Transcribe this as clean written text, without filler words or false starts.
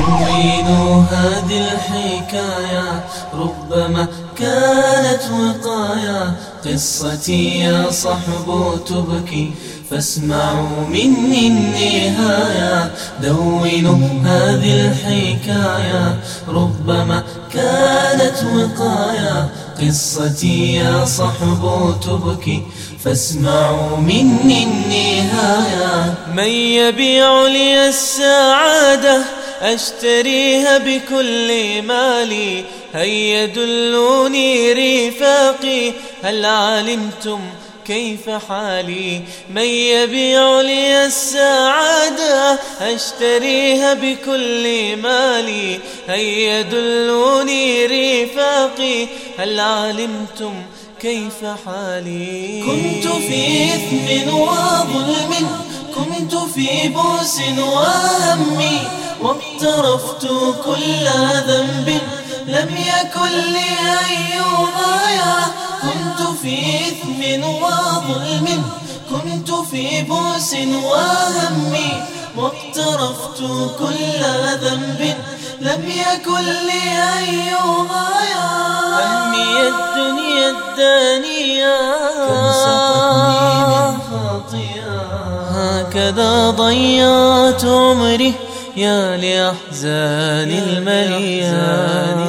دونوا هذه الحكاية ربما كانت وقاية، قصتي يا صحب تبكي فاسمعوا مني النهاية. دونوا هذه الحكاية ربما كانت وقاية، قصتي يا صحب تبكي فاسمعوا مني النهاية. من يبيع لي السعادة أشتريها بكل مالي، هيا دلوني رفاقي هل علمتم كيف حالي. من يبيع لي السعادة أشتريها بكل مالي، هيا دلوني رفاقي هل علمتم كيف حالي. كنت في إثم وظلم، كنت في بؤس وهم، واقترفت كل ذنب لم يكن لي أي غاية. كنت في إثم وظلم، كنت في بؤس وهم، واقترفت كل ذنب لم يكن لي أي غاية. همي الدنيا الدانية كم سقتني من خطيئة، هكذا ضيعت عمري يا لأحزان المليان.